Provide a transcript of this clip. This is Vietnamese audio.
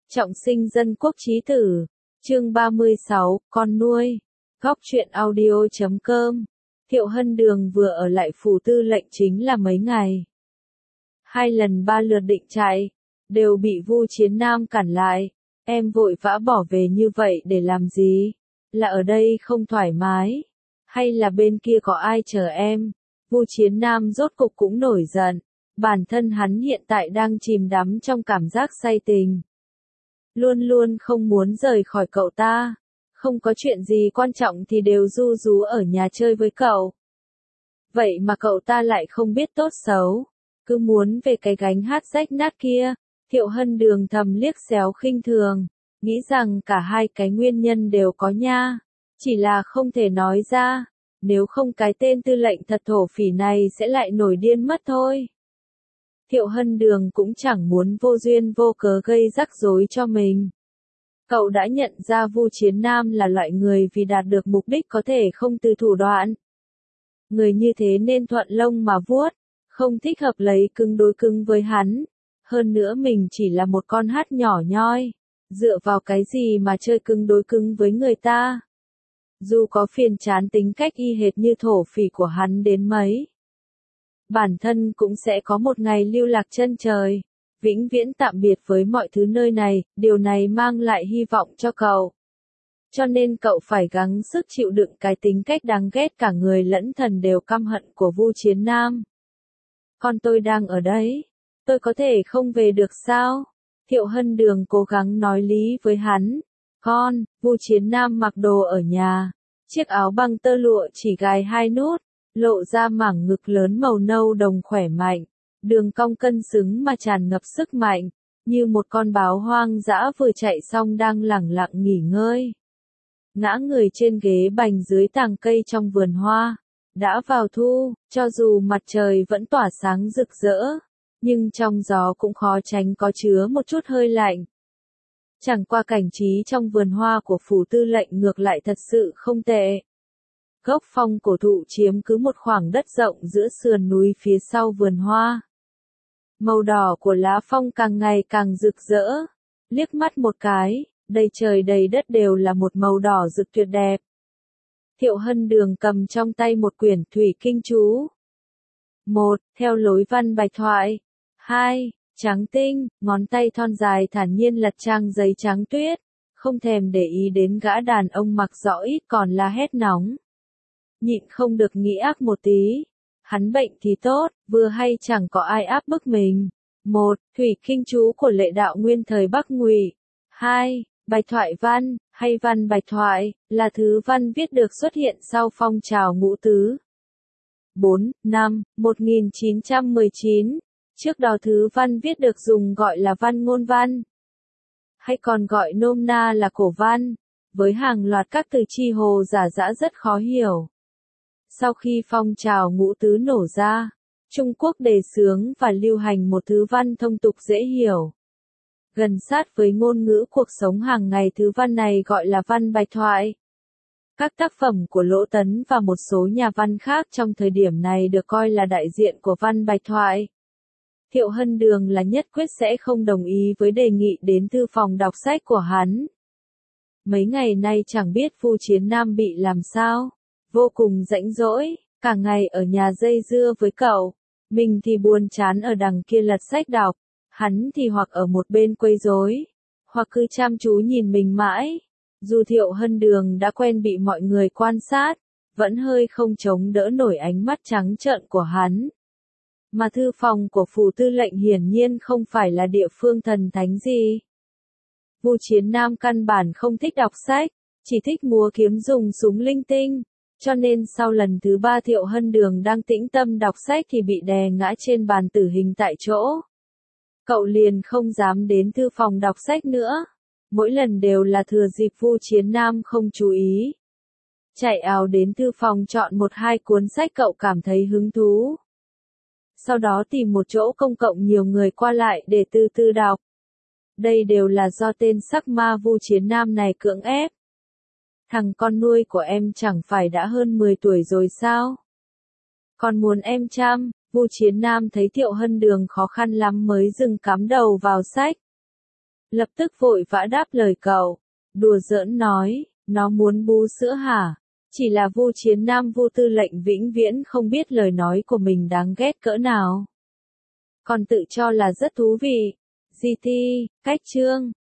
Trọng sinh dân quốc chí tử. Chương 36, con nuôi. Góc truyện audio.com. Thiệu Hân Đường vừa ở lại phủ tư lệnh chính là mấy ngày. 2 lần 3 lượt định chạy, đều bị Vu Chiến Nam cản lại. Em vội vã bỏ về như vậy để làm gì? Là ở đây không thoải mái? Hay là bên kia có ai chờ em? Vu Chiến Nam rốt cục cũng nổi giận. Bản thân hắn hiện tại đang chìm đắm trong cảm giác say tình. Luôn luôn không muốn rời khỏi cậu ta. Không có chuyện gì quan trọng thì đều ru rú ở nhà chơi với cậu. Vậy mà cậu ta lại không biết tốt xấu. Cứ muốn về cái gánh hát rách nát kia. Thiệu Hân Đường thầm liếc xéo khinh thường. Nghĩ rằng cả hai cái nguyên nhân đều có nha. Chỉ là không thể nói ra. Nếu không cái tên tư lệnh thật thổ phỉ này sẽ lại nổi điên mất thôi. Thiệu Hân Đường cũng chẳng muốn vô duyên vô cớ gây rắc rối cho mình. Cậu đã nhận ra Vu Chiến Nam là loại người vì đạt được mục đích có thể không từ thủ đoạn. Người như thế nên thuận lông mà vuốt, không thích hợp lấy cứng đối cứng với hắn. Hơn nữa mình chỉ là một con hát nhỏ nhoi, dựa vào cái gì mà chơi cứng đối cứng với người ta. Dù có phiền chán tính cách y hệt như thổ phỉ của hắn đến mấy. Bản thân cũng sẽ có một ngày lưu lạc chân trời, vĩnh viễn tạm biệt với mọi thứ nơi này, điều này mang lại hy vọng cho cậu. Cho nên cậu phải gắng sức chịu đựng cái tính cách đáng ghét cả người lẫn thần đều căm hận của Vu Chiến Nam. Con tôi đang ở đấy, tôi có thể không về được sao? Thiệu Hân Đường cố gắng nói lý với hắn. Con, Vu Chiến Nam mặc đồ ở nhà, chiếc áo băng tơ lụa chỉ gài 2 nút. Lộ ra mảng ngực lớn màu nâu đồng khỏe mạnh, đường cong cân xứng mà tràn ngập sức mạnh, như một con báo hoang dã vừa chạy xong đang lẳng lặng nghỉ ngơi. Ngã người trên ghế bành dưới tàng cây trong vườn hoa. Đã vào thu, cho dù mặt trời vẫn tỏa sáng rực rỡ, nhưng trong gió cũng khó tránh có chứa một chút hơi lạnh. Chẳng qua cảnh trí trong vườn hoa của phủ tư lệnh ngược lại thật sự không tệ. Gốc phong cổ thụ chiếm cứ một khoảng đất rộng giữa sườn núi phía sau vườn hoa. Màu đỏ của lá phong càng ngày càng rực rỡ. Liếc mắt một cái, đầy trời đầy đất đều là một màu đỏ rực tuyệt đẹp. Thiệu Hân Đường cầm trong tay một quyển thủy kinh chú. 1. Theo lối văn bạch thoại. 2. Trắng tinh, ngón tay thon dài thản nhiên lật trang giấy trắng tuyết, không thèm để ý đến gã đàn ông mặc rõ ít còn la hét nóng. Nhịn không được nghĩ ác một tí. Hắn bệnh thì tốt, vừa hay chẳng có ai áp bức mình. 1. Thủy kinh chú của lệ đạo nguyên thời Bắc Ngụy. 2. Bạch thoại văn, hay văn bạch thoại, là thứ văn viết được xuất hiện sau phong trào ngũ tứ. 4. 5. 1919. Trước đó thứ văn viết được dùng gọi là văn ngôn văn, hay còn gọi nôm na là cổ văn, với hàng loạt các từ chi hồ giả dã rất khó hiểu. Sau khi phong trào ngũ tứ nổ ra, Trung Quốc đề xướng và lưu hành một thứ văn thông tục dễ hiểu. Gần sát với ngôn ngữ cuộc sống hàng ngày thứ văn này gọi là văn bạch thoại. Các tác phẩm của Lỗ Tấn và một số nhà văn khác trong thời điểm này được coi là đại diện của văn bạch thoại. Thiệu Hân Đường là nhất quyết sẽ không đồng ý với đề nghị đến thư phòng đọc sách của hắn. Mấy ngày nay chẳng biết Vu Chiến Nam bị làm sao. Vô cùng rãnh rỗi, cả ngày ở nhà dây dưa với cậu. Mình thì buồn chán ở đằng kia lật sách đọc. Hắn thì hoặc ở một bên quấy rối, hoặc cứ chăm chú nhìn mình mãi. Dù Thiệu Hân Đường đã quen bị mọi người quan sát, vẫn hơi không chống đỡ nổi ánh mắt trắng trợn của hắn. Mà thư phòng của phủ tư lệnh hiển nhiên không phải là địa phương thần thánh gì. Vu Chiến Nam căn bản không thích đọc sách, chỉ thích múa kiếm dùng súng linh tinh. Cho nên sau lần thứ 3 Thiệu Hân Đường đang tĩnh tâm đọc sách thì bị đè ngã trên bàn tử hình tại chỗ. Cậu liền không dám đến thư phòng đọc sách nữa. Mỗi lần đều là thừa dịp Vu Chiến Nam không chú ý. Chạy ào đến thư phòng chọn 1-2 cuốn sách cậu cảm thấy hứng thú. Sau đó tìm một chỗ công cộng nhiều người qua lại để từ từ đọc. Đây đều là do tên sắc ma Vu Chiến Nam này cưỡng ép. Thằng con nuôi của em chẳng phải đã hơn 10 tuổi rồi sao? Còn muốn em chăm? Vu Chiến Nam thấy Thiệu Hân Đường khó khăn lắm mới dừng cắm đầu vào sách. Lập tức vội vã đáp lời cậu. Đùa giỡn nói, nó muốn bú sữa hả? Chỉ là Vu Chiến Nam Vu tư lệnh vĩnh viễn không biết lời nói của mình đáng ghét cỡ nào. Còn tự cho là rất thú vị. GT, cách chương.